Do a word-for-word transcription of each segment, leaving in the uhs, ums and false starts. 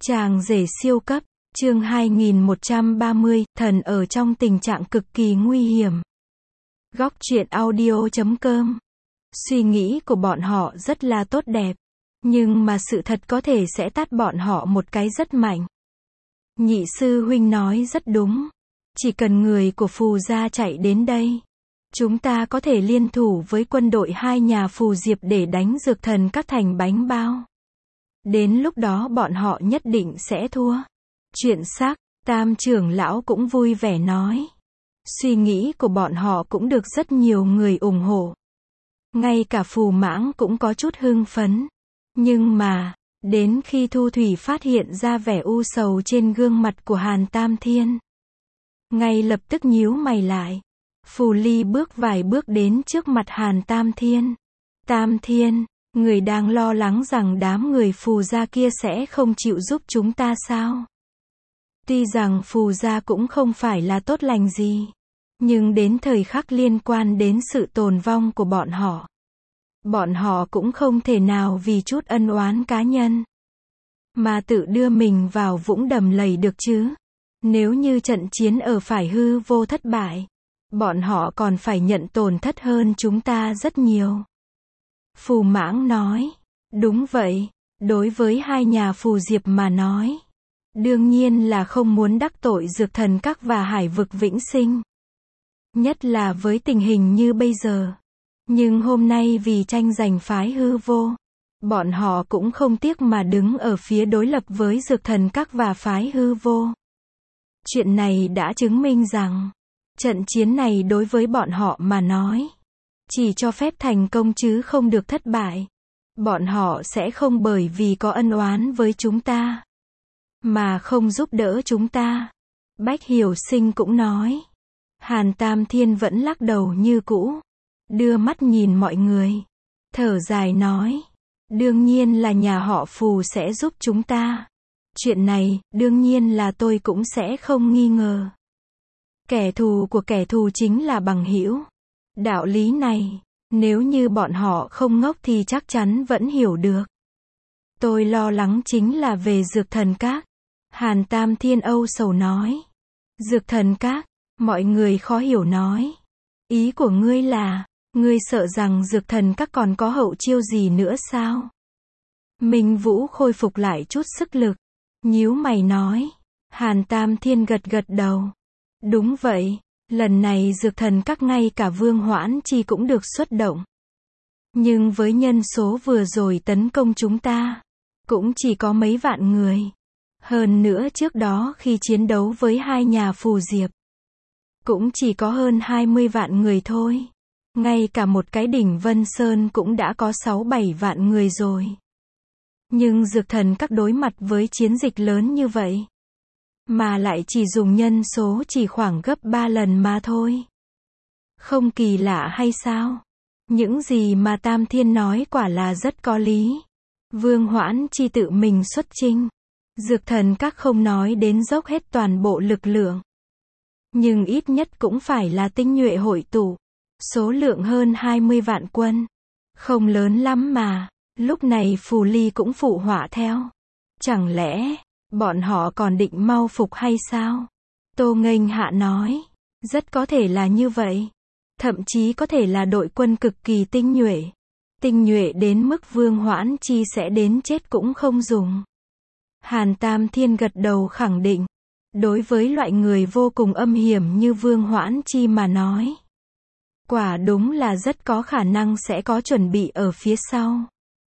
Chàng rể siêu cấp, chương hai nghìn một trăm ba mươi, thần ở trong tình trạng cực kỳ nguy hiểm. Góc truyện audio chấm com. Suy nghĩ của bọn họ rất là tốt đẹp, nhưng mà sự thật có thể sẽ tát bọn họ một cái rất mạnh. Nhị sư huynh nói rất đúng. Chỉ cần người của Phù gia chạy đến đây, chúng ta có thể liên thủ với quân đội hai nhà Phù Diệp để đánh dược thần các thành bánh bao. Đến lúc đó bọn họ nhất định sẽ thua. Chuyện xác, Tam trưởng lão cũng vui vẻ nói. Suy nghĩ của bọn họ cũng được rất nhiều người ủng hộ. Ngay cả Phù Mãng cũng có chút hưng phấn. Nhưng mà, đến khi Thu Thủy phát hiện ra vẻ u sầu trên gương mặt của Hàn Tam Thiên, ngay lập tức nhíu mày lại. Phù Ly bước vài bước đến trước mặt Hàn Tam Thiên. Tam Thiên, người đang lo lắng rằng đám người Phù gia kia sẽ không chịu giúp chúng ta sao? Tuy rằng Phù gia cũng không phải là tốt lành gì, nhưng đến thời khắc liên quan đến sự tồn vong của bọn họ, bọn họ cũng không thể nào vì chút ân oán cá nhân mà tự đưa mình vào vũng đầm lầy được chứ. Nếu như trận chiến ở Phải Hư Vô thất bại, bọn họ còn phải nhận tổn thất hơn chúng ta rất nhiều. Phù Mãng nói, đúng vậy, đối với hai nhà Phù Diệp mà nói, đương nhiên là không muốn đắc tội Dược Thần Các và Hải Vực Vĩnh Sinh. Nhất là với tình hình như bây giờ. Nhưng hôm nay vì tranh giành Phái Hư Vô, bọn họ cũng không tiếc mà đứng ở phía đối lập với Dược Thần Các và Phái Hư Vô. Chuyện này đã chứng minh rằng, trận chiến này đối với bọn họ mà nói, chỉ cho phép thành công chứ không được thất bại. Bọn họ sẽ không bởi vì có ân oán với chúng ta mà không giúp đỡ chúng ta. Bách Hiểu Sinh cũng nói. Hàn Tam Thiên vẫn lắc đầu như cũ, đưa mắt nhìn mọi người, thở dài nói, đương nhiên là nhà họ Phù sẽ giúp chúng ta. Chuyện này, đương nhiên là tôi cũng sẽ không nghi ngờ. Kẻ thù của kẻ thù chính là bằng hữu. Đạo lý này, nếu như bọn họ không ngốc thì chắc chắn vẫn hiểu được. Tôi lo lắng chính là về Dược Thần Các. Hàn Tam Thiên âu sầu nói. Dược Thần Các, mọi người khó hiểu nói. Ý của ngươi là, ngươi sợ rằng Dược Thần Các còn có hậu chiêu gì nữa sao? Minh Vũ khôi phục lại chút sức lực, nhíu mày nói. Hàn Tam Thiên gật gật đầu. Đúng vậy, lần này Dược Thần Các ngay cả Vương Hoãn Chi cũng được xuất động. Nhưng với nhân số vừa rồi tấn công chúng ta, cũng chỉ có mấy vạn người. Hơn nữa trước đó khi chiến đấu với hai nhà Phù Diệp, cũng chỉ có hơn hai mươi vạn người thôi. Ngay cả một cái đỉnh Vân Sơn cũng đã có sáu bảy vạn người rồi. Nhưng Dược Thần Các đối mặt với chiến dịch lớn như vậy, mà lại chỉ dùng nhân số chỉ khoảng gấp ba lần mà thôi. Không kỳ lạ hay sao? Những gì mà Tam Thiên nói quả là rất có lý. Vương Hoãn Chi tự mình xuất chinh. Dược Thần Các không nói đến dốc hết toàn bộ lực lượng, nhưng ít nhất cũng phải là tinh nhuệ hội tụ. Số lượng hơn hai mươi vạn quân. Không lớn lắm mà. Lúc này Phù Ly cũng phụ họa theo. Chẳng lẽ, bọn họ còn định mau phục hay sao? Tô Nghênh Hạ nói. Rất có thể là như vậy. Thậm chí có thể là đội quân cực kỳ tinh nhuệ. Tinh nhuệ đến mức Vương Hoãn Chi sẽ đến chết cũng không dùng. Hàn Tam Thiên gật đầu khẳng định. Đối với loại người vô cùng âm hiểm như Vương Hoãn Chi mà nói, quả đúng là rất có khả năng sẽ có chuẩn bị ở phía sau.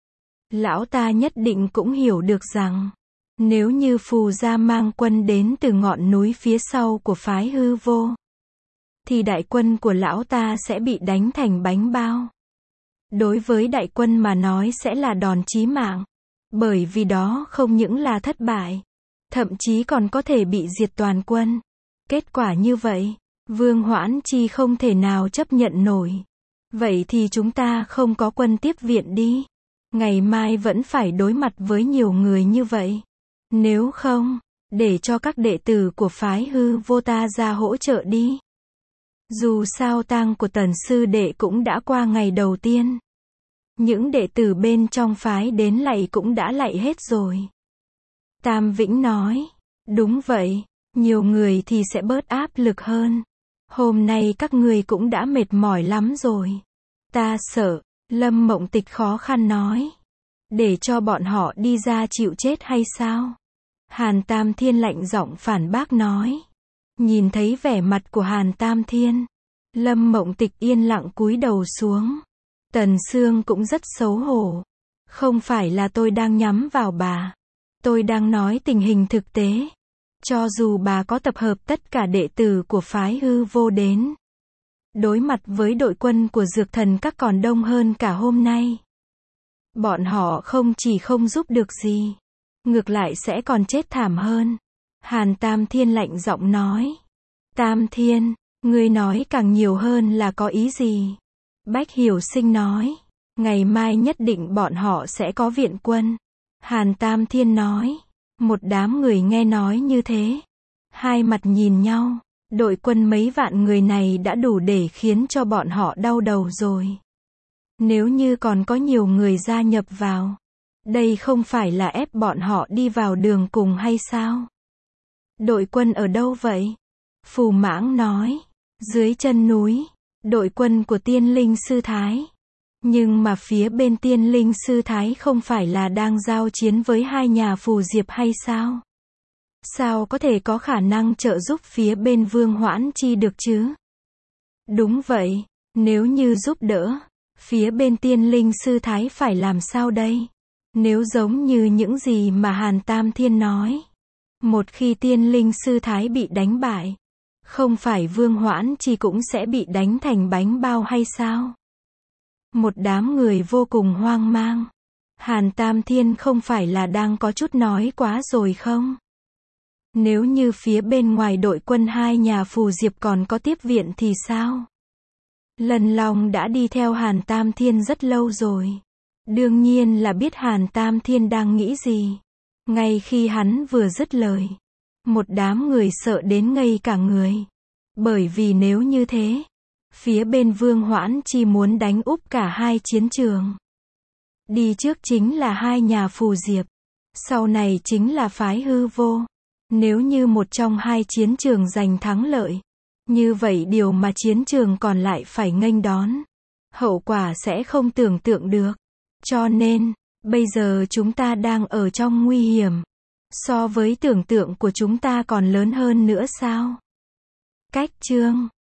Lão ta nhất định cũng hiểu được rằng, nếu như Phù gia mang quân đến từ ngọn núi phía sau của Phái Hư Vô, thì đại quân của lão ta sẽ bị đánh thành bánh bao. Đối với đại quân mà nói sẽ là đòn chí mạng, bởi vì đó không những là thất bại, thậm chí còn có thể bị diệt toàn quân. Kết quả như vậy, Vương Hoãn Chi không thể nào chấp nhận nổi. Vậy thì chúng ta không có quân tiếp viện đi. Ngày mai vẫn phải đối mặt với nhiều người như vậy. Nếu không, để cho các đệ tử của Phái Hư Vô ta ra hỗ trợ đi. Dù sao tang của Tần sư đệ cũng đã qua ngày đầu tiên. Những đệ tử bên trong phái đến lạy cũng đã lạy hết rồi. Tam Vĩnh nói, đúng vậy, nhiều người thì sẽ bớt áp lực hơn. Hôm nay các người cũng đã mệt mỏi lắm rồi. Ta sợ, Lâm Mộng Tịch khó khăn nói. Để cho bọn họ đi ra chịu chết hay sao? Hàn Tam Thiên lạnh giọng phản bác nói. Nhìn thấy vẻ mặt của Hàn Tam Thiên, Lâm Mộng Tịch yên lặng cúi đầu xuống. Tần Sương cũng rất xấu hổ. Không phải là tôi đang nhắm vào bà. Tôi đang nói tình hình thực tế. Cho dù bà có tập hợp tất cả đệ tử của phái hư vô đến, đối mặt với đội quân của dược thần các còn đông hơn cả hôm nay, bọn họ không chỉ không giúp được gì, ngược lại sẽ còn chết thảm hơn. Hàn Tam Thiên lạnh giọng nói. Tam Thiên, ngươi nói càng nhiều hơn là có ý gì? Bách Hiểu Sinh nói. Ngày mai nhất định bọn họ sẽ có viện quân. Hàn Tam Thiên nói. Một đám người nghe nói như thế, hai mặt nhìn nhau. Đội quân mấy vạn người này đã đủ để khiến cho bọn họ đau đầu rồi. Nếu như còn có nhiều người gia nhập vào, đây không phải là ép bọn họ đi vào đường cùng hay sao? Đội quân ở đâu vậy? Phù Mãng nói. Dưới chân núi, đội quân của Tiên Linh Sư Thái. Nhưng mà phía bên Tiên Linh Sư Thái không phải là đang giao chiến với hai nhà Phù Diệp hay sao? Sao có thể có khả năng trợ giúp phía bên Vương Hoãn Chi được chứ? Đúng vậy, nếu như giúp đỡ, phía bên Tiên Linh Sư Thái phải làm sao đây? Nếu giống như những gì mà Hàn Tam Thiên nói, một khi Tiên Linh Sư Thái bị đánh bại, không phải Vương Hoãn Chi cũng sẽ bị đánh thành bánh bao hay sao? Một đám người vô cùng hoang mang. Hàn Tam Thiên không phải là đang có chút nói quá rồi không? Nếu như phía bên ngoài đội quân hai nhà Phù Diệp còn có tiếp viện thì sao? Lần Long đã đi theo Hàn Tam Thiên rất lâu rồi. Đương nhiên là biết Hàn Tam Thiên đang nghĩ gì. Ngay khi hắn vừa dứt lời, một đám người sợ đến ngây cả người. Bởi vì nếu như thế, phía bên Vương Hoãn Chi muốn đánh úp cả hai chiến trường. Đi trước chính là hai nhà Phù Diệp, sau này chính là phái hư vô. Nếu như một trong hai chiến trường giành thắng lợi, như vậy điều mà chiến trường còn lại phải nghênh đón, hậu quả sẽ không tưởng tượng được. Cho nên, bây giờ chúng ta đang ở trong nguy hiểm. So với tưởng tượng của chúng ta còn lớn hơn nữa sao? Cách chương